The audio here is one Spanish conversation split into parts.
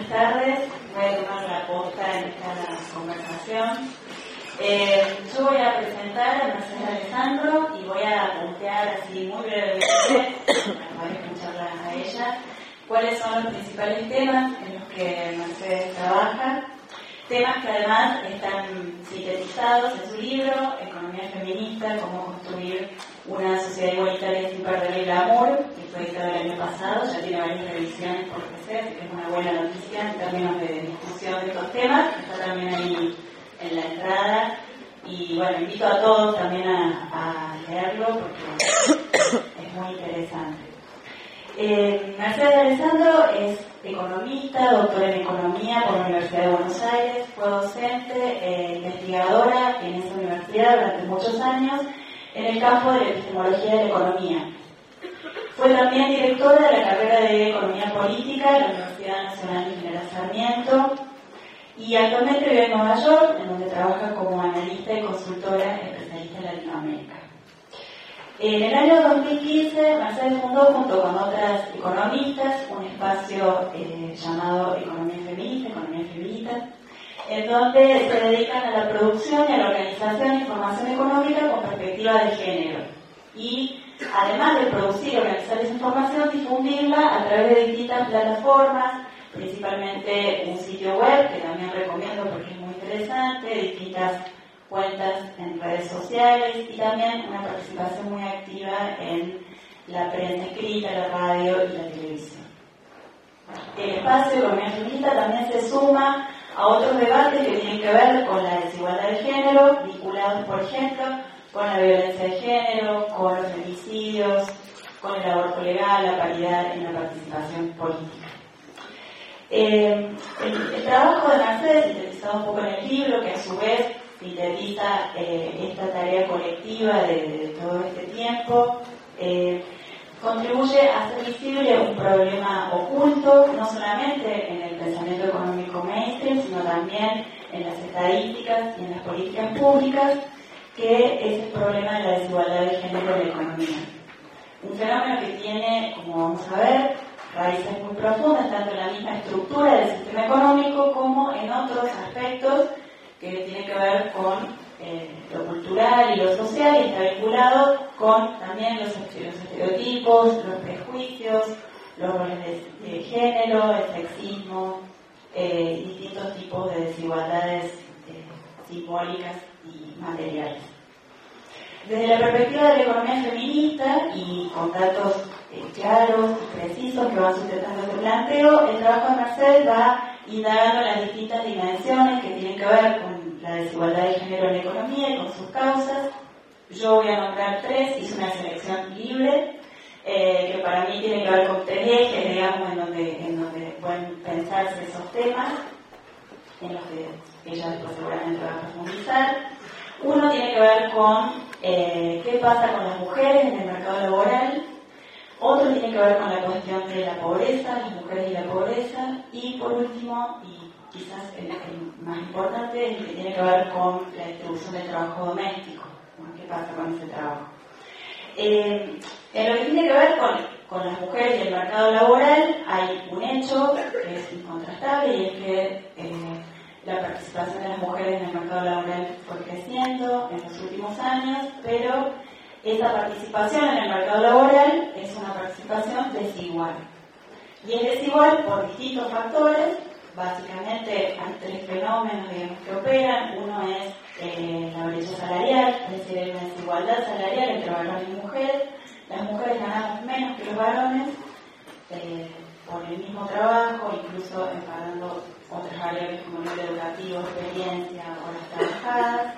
tardes. Voy a tomar la posta en esta conversación. Yo voy a presentar a Mercedes Alessandro y voy a puntear así muy brevemente, para poder escucharla a ella, cuáles son los principales temas en los que Mercedes trabaja. Temas que además están sintetizados en su libro Economía Feminista, cómo construir una sociedad igualitaria sin perder el glamour, que fue editado el año pasado, ya tiene varias revisiones por crecer, que es una buena noticia en términos de discusión de estos temas, está también ahí en la entrada, y bueno, invito a todos también a leerlo porque es muy interesante. Mercedes Alessandro es economista, doctora en economía por la Universidad de Buenos Aires, fue docente, investigadora en esa universidad durante muchos años en el campo de la epistemología de la economía. Fue también directora de la carrera de Economía Política en la Universidad Nacional General Sarmiento y actualmente vive en Nueva York, en donde trabaja como analista y consultora especialista en Latinoamérica. En el año 2015, Mercedes fundó junto con otras economistas un espacio llamado Economía Feminista, en donde se dedican a la producción y a la organización de información económica con perspectiva de género. Y además de producir y organizar esa información, difundirla a través de distintas plataformas, principalmente un sitio web que también recomiendo porque es muy interesante, distintas cuentas en redes sociales y también una participación muy activa en la prensa escrita, la radio y la televisión. El espacio Economía Feminista también se suma a otros debates que tienen que ver con la desigualdad de género, vinculados, por ejemplo, con la violencia de género, con los femicidios, con el aborto legal, la paridad en la participación política. El trabajo de Mercedes, sintetizado un poco en el libro, que a su vez sintetiza esta tarea colectiva de todo este tiempo, contribuye a hacer visible un problema oculto, no solamente en el pensamiento económico mainstream, sino también en las estadísticas y en las políticas públicas, que es el problema de la desigualdad de género en la economía. Un fenómeno que tiene, como vamos a ver, raíces muy profundas, tanto en la misma estructura del sistema económico como en otros aspectos que tienen que ver con lo cultural y lo social, y está vinculado con también los estereotipos, los prejuicios, los roles de género, el sexismo, distintos tipos de desigualdades simbólicas y materiales. Desde la perspectiva de la economía feminista y con datos claros y precisos que van sustentando este planteo, el trabajo de Mercedes va indagando las distintas dimensiones que tienen que ver con la desigualdad de género en la economía y con sus causas. Yo voy a nombrar tres, hice una selección libre, que para mí tiene que ver con tres ejes, digamos, en donde pueden pensarse esos temas, en los que ella después seguramente va a profundizar. Uno tiene que ver con qué pasa con las mujeres en el mercado laboral. Otro tiene que ver con la cuestión de la pobreza, las mujeres y la pobreza. Y por último, y quizás el más importante, es el que tiene que ver con la distribución del trabajo doméstico. ¿Qué pasa con ese trabajo? En lo que tiene que ver con las mujeres y el mercado laboral, hay un hecho que es incontrastable, y es que la participación de las mujeres en el mercado laboral fue creciendo en los últimos años, pero esa participación en el mercado laboral es una participación desigual. Y es desigual por distintos factores. Básicamente hay tres fenómenos, digamos, que operan. Uno es la brecha salarial, es decir, hay una desigualdad salarial entre varones y mujeres. Las mujeres ganamos menos que los varones por el mismo trabajo, incluso pagando otras variables como nivel educativo, experiencia, horas trabajadas.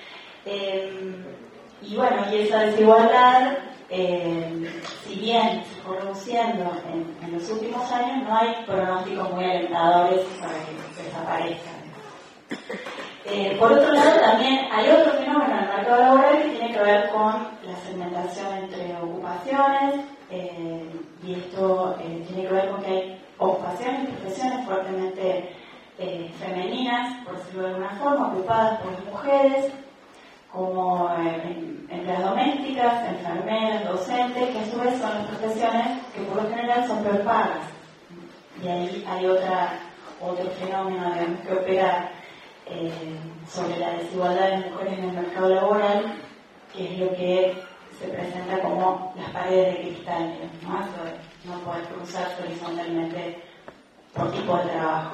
Y bueno, y esa desigualdad, si bien se fue reduciendo en los últimos años, no hay pronósticos muy alentadores para que desaparezcan. Por otro lado, también hay otro fenómeno en el mercado laboral que tiene que ver con la segmentación entre ocupaciones, y esto tiene que ver con que hay ocupaciones y profesiones fuertemente femeninas, por decirlo de alguna forma, ocupadas por las mujeres, como empleadas domésticas, enfermeras, docentes, que a su vez son las profesiones que por lo general son peor pagas. Y ahí hay otro fenómeno que opera sobre la desigualdad de mujeres en el mercado laboral, que es lo que se presenta como las paredes de cristal, ¿no? Eso de no poder cruzarse horizontalmente por tipo de trabajo.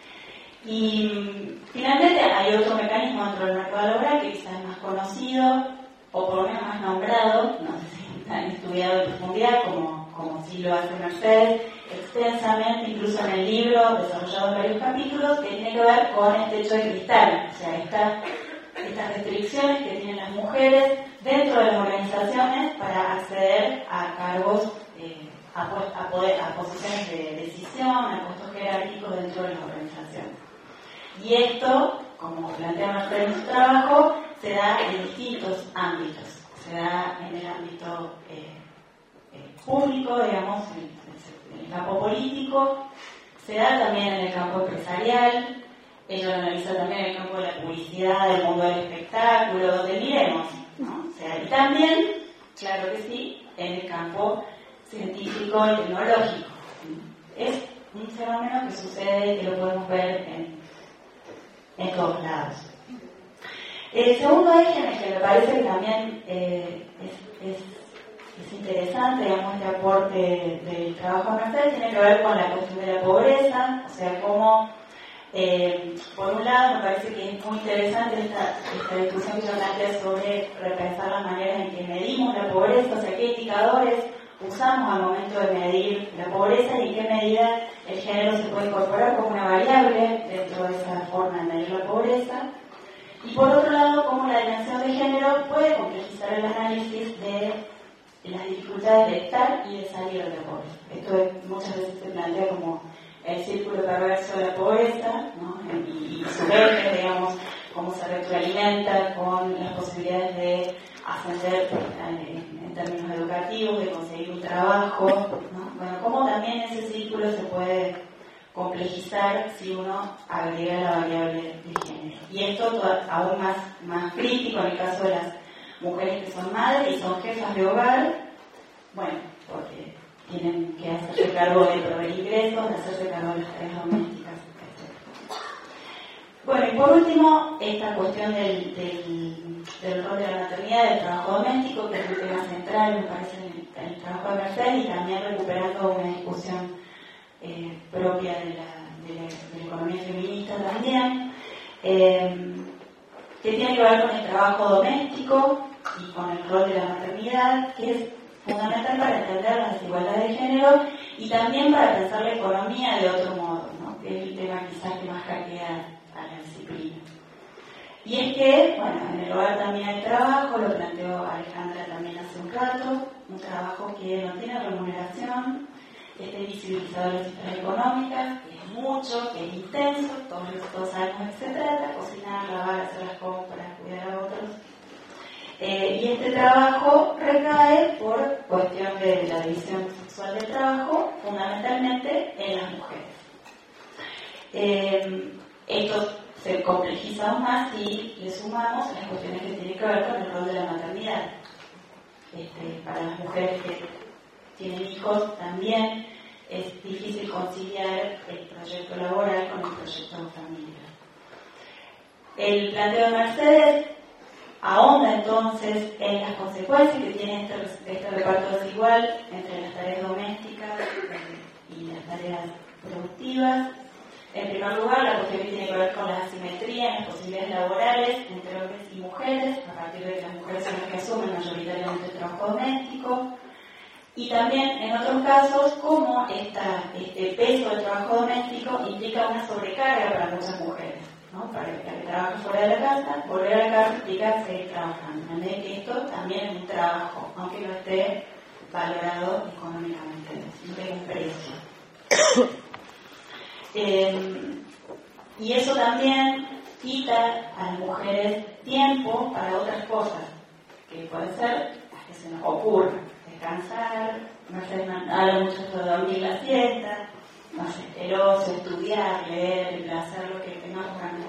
Y finalmente hay otro mecanismo dentro del mercado laboral que quizás es más conocido o por lo menos más nombrado, no sé si han estudiado en profundidad, como sí lo hace Mercedes extensamente, incluso en el libro desarrollado en varios capítulos, que tiene que ver con el techo de cristal, o sea, estas restricciones que tienen las mujeres dentro de las organizaciones para acceder a cargos, a posiciones de decisión, a puestos jerárquicos dentro de las organizaciones. Y esto, como plantea Mercedes en su trabajo, se da en distintos ámbitos. Se da en el ámbito público, digamos, en el campo político, se da también en el campo empresarial, ella lo analiza también en el campo de la publicidad, del mundo del espectáculo, donde miremos, ¿no? O sea, y también, claro que sí, en el campo científico y tecnológico. Es un fenómeno que sucede y que lo podemos ver en todos lados. El segundo eje en el que me parece que también es interesante, digamos, este aporte del trabajo de Mercedes, tiene que ver con la cuestión de la pobreza, o sea, cómo, por un lado, me parece que es muy interesante esta discusión que yo planteé sobre repensar las maneras en que medimos la pobreza, o sea, qué indicadores usamos al momento de medir la pobreza y en qué medida el género se puede incorporar como una variable dentro de esa forma de medir la pobreza. Y por otro lado, cómo la dimensión de género puede complejizar el análisis de las dificultades de estar y de salir de la pobreza. Esto muchas veces se plantea como el círculo perverso de la pobreza, ¿no? y su eje, digamos, cómo se retroalimenta con las posibilidades de ascender en términos educativos, de conseguir un trabajo, ¿no? Bueno, cómo también ese círculo se puede complejizar si uno agrega la variable de género. Y esto aún más crítico en el caso de las mujeres que son madres y son jefas de hogar, bueno, porque tienen que hacerse cargo de proveer ingresos, de hacerse cargo de las tareas domésticas, etc. Bueno, y por último, esta cuestión del rol de la maternidad, del trabajo doméstico, que es un tema central, me parece, en el trabajo de Mercedes, y también recuperando una discusión propia de la economía feminista también, que tiene que ver con el trabajo doméstico y con el rol de la maternidad, que es fundamental para entender las desigualdades de género y también para pensar la economía de otro modo, ¿no? Que es el tema quizás que más hackea a la disciplina. Y es que, bueno, en el hogar también hay trabajo, lo planteó Alejandra también hace un rato, un trabajo que no tiene remuneración, que está invisibilizado en las cifras económicas, que es mucho, que es intenso, todos los años que se trata, cocinar, lavar, hacer las compras, cuidar a otros. Y este trabajo recae por cuestión de la división sexual del trabajo, fundamentalmente en las mujeres. Esto se complejiza aún más si le sumamos las cuestiones que tienen que ver con el rol de la maternidad. Para las mujeres que tienen hijos también es difícil conciliar el proyecto laboral con el proyecto familiar. El planteo de Mercedes ahonda entonces en las consecuencias que tiene este reparto desigual entre las tareas domésticas y las tareas productivas. En primer lugar, la cuestión que tiene que ver con la asimetría en las posibilidades laborales entre hombres y mujeres, a partir de que las mujeres son las que asumen mayoritariamente el trabajo doméstico. Y también, en otros casos, cómo este peso del trabajo doméstico implica una sobrecarga para muchas mujeres, ¿no? Para el que trabaja fuera de la casa, volver a la casa implica seguir trabajando. ¿Entendés? Que esto también es un trabajo, aunque no esté valorado económicamente, no tiene un precio. Y eso también quita a las mujeres tiempo para otras cosas, que pueden ser las que se nos ocurran: descansar, habla mucho de dormir la siesta, no sé, el ocio, estudiar, leer, hacer lo que tengamos ganas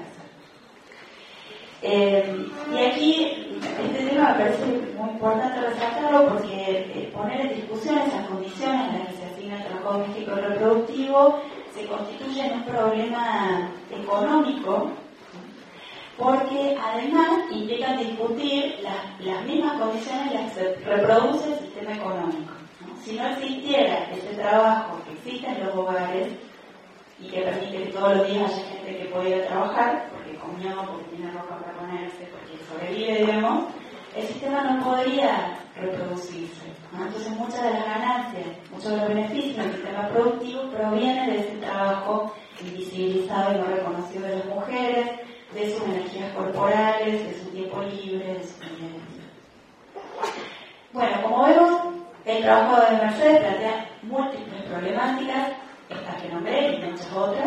de hacer. Y aquí este tema me parece muy importante resaltarlo porque poner en discusión esas condiciones en las que se asigna el trabajo doméstico y reproductivo se constituye en un problema económico, porque además implican discutir las mismas condiciones en las que se reproduce el sistema económico, ¿no? Si no existiera ese trabajo que existe en los hogares y que permite que todos los días haya gente que pueda ir a trabajar, porque comió, porque tiene ropa para ponerse, porque sobrevive, digamos, el sistema no podría reproducirse, ¿no? Entonces muchas de las ganancias, muchos de los beneficios del sistema productivo provienen de ese trabajo invisibilizado y no reconocido de las mujeres, de sus energías corporales, de su tiempo libre, de su vida libre. Bueno, como vemos, el trabajo de Mercedes plantea múltiples problemáticas, estas que nombré y muchas otras,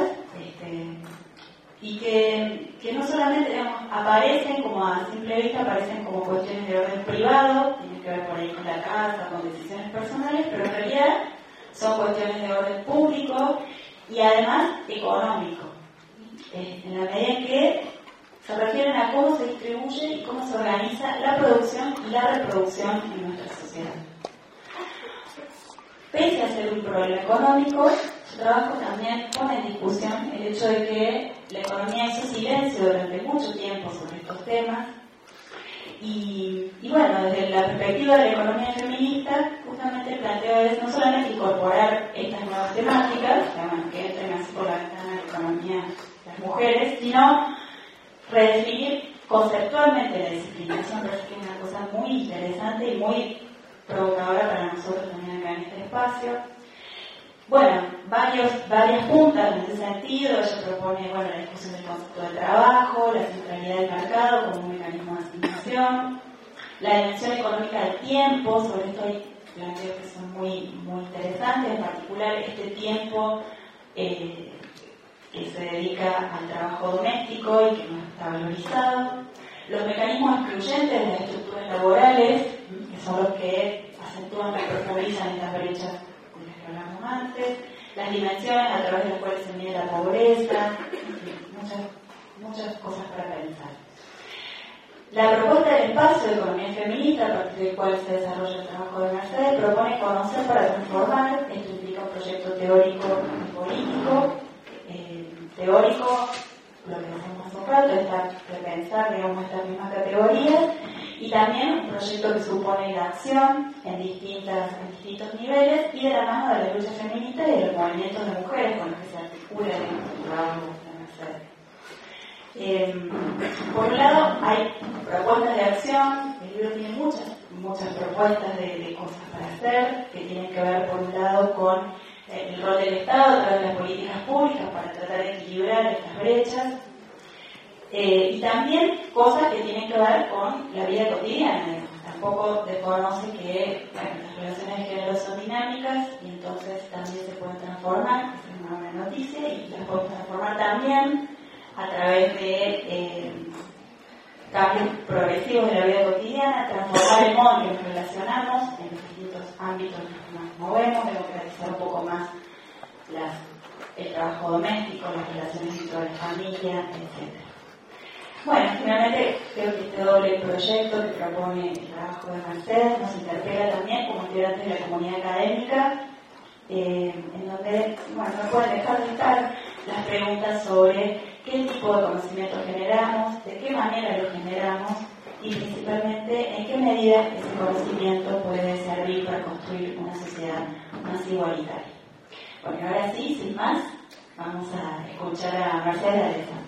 y que no solamente, digamos, aparecen como a simple vista, aparecen como cuestiones de orden privado, tienen que ver por ahí con la casa, con decisiones personales, pero en realidad son cuestiones de orden público y además económico, en la medida en que se refieren a cómo se distribuye y cómo se organiza la producción y la reproducción en nuestra sociedad. Pese a ser un problema económico, su trabajo también pone en discusión el hecho de que la economía hizo silencio durante mucho tiempo sobre estos temas y bueno, desde la perspectiva de la economía feminista, justamente planteo no solamente incorporar estas nuevas temáticas, que entren así por la ventana de la economía de las mujeres, sino redefinir conceptualmente la discriminación, pero es que es una cosa muy interesante y muy provocadora para nosotros también acá en este espacio. Bueno, varias puntas en ese sentido. Ella propone, bueno, la discusión del concepto de trabajo, la centralidad del mercado como un mecanismo de asignación, la dimensión económica del tiempo. Sobre esto hay planteos que son muy interesantes, en particular este tiempo que se dedica al trabajo doméstico y que no está valorizado, los mecanismos excluyentes de las estructuras laborales, que son los que acentúan y profundizan estas brechas de las que hablamos antes, las dimensiones a través de las cuales se mide la pobreza, muchas cosas para pensar. La propuesta del espacio de economía feminista, a partir del cual se desarrolla el trabajo de Mercedes, propone conocer para transformar. Esto implica un proyecto teórico y político. Teórico, lo que decimos hace un rato, es repensar, digamos, estas mismas categorías, y también un proyecto que supone la acción en distintos niveles y de la mano de la lucha feminista y de los movimientos de mujeres con los que se articula el trabajo de Mercedes. Por un lado, hay propuestas de acción. El libro tiene muchas propuestas de cosas para hacer, que tienen que ver, por un lado, con el rol del Estado a través de las políticas públicas para tratar de equilibrar estas brechas, y también cosas que tienen que ver con la vida cotidiana. Tampoco desconoce que las relaciones de género son dinámicas y entonces también se pueden transformar, esa es una buena noticia, y las podemos transformar también a través de cambios progresivos de la vida cotidiana, transformar el modo en que nos relacionamos en los distintos ámbitos en los que nos movemos, democratizar un poco más el trabajo doméstico, las relaciones dentro de la familia, etc. Bueno, finalmente creo que este doble proyecto que propone el trabajo de Mercedes nos interpela también como integrantes de la comunidad académica, en donde, bueno, no pueden dejar de estar las preguntas sobre qué tipo de conocimiento generamos, de qué manera lo generamos y principalmente en qué medida ese conocimiento puede servir para construir una sociedad más igualitaria. Bueno, ahora sí, sin más, vamos a escuchar a Mercedes Alessandro.